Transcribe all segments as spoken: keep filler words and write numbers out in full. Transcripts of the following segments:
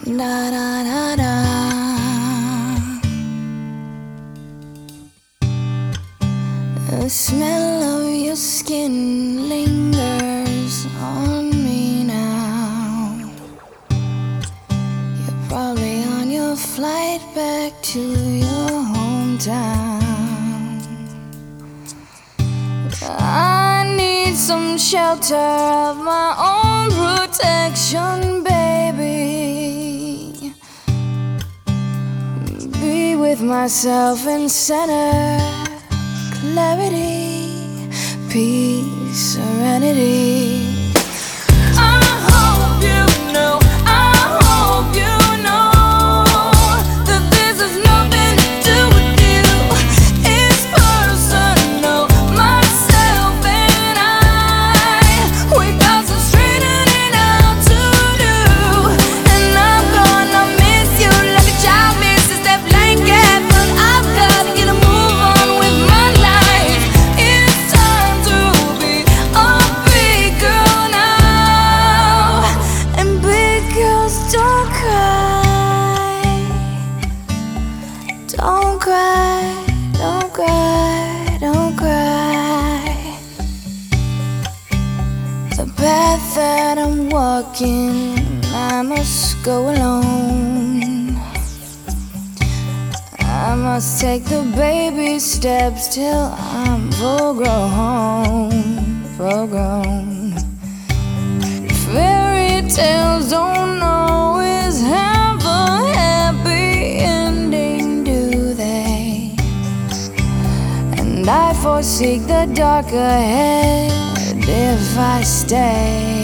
Da da da da. The smell of your skin lingers on me now. You're probably on your flight back to your hometown. I need some shelter of my own protection, baby. Be with myself in center, clarity, peace, serenity. I hope you know, I hope you know that this has nothing to do with you. It's personal, myself and I. We got some straightening out to do, and I'm gonna miss you like a child misses that blanket, but I've gotta get a move on with my life. It's time to be a big girl now, and big girls don't cry, don't cry, don't cry, don't cry. The path that I'm walking, I must go alone. I must take the baby steps till I'm full grown, full grown. Fairy tales don't always have a happy ending, do they? And I forsake the dark ahead if I stay.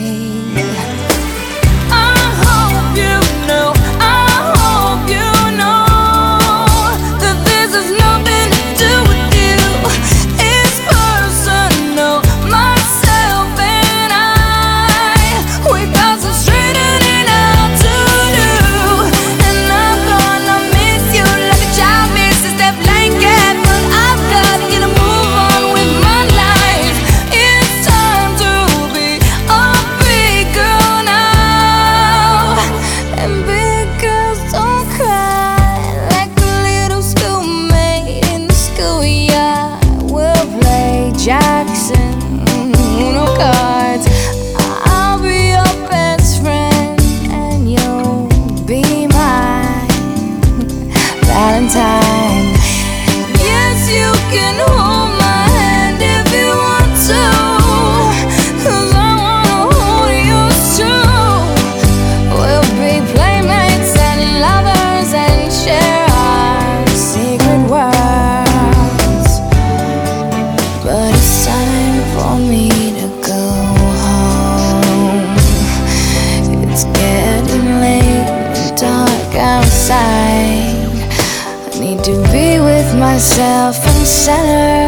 I hope you know, I hope you know that this has nothing to do with you. It's personal, myself and I. We got some straightening out to do, and I'm gonna miss you like a child misses that blanket, but I've gotta get a move on with my life. It's time to be a big girl now, and big girls don't cry like a little schoolmate in the schoolyard. We'll play Jackson, Uno cards. I'll be your best friend, and you'll be my Valentine. Yes, you can hold my hand if you want to, 'cause I wanna hold yours too. We'll be playmates and lovers and share our secret worlds. But it's time for me to go home. It's getting late and dark outside. I need to be with myself in center,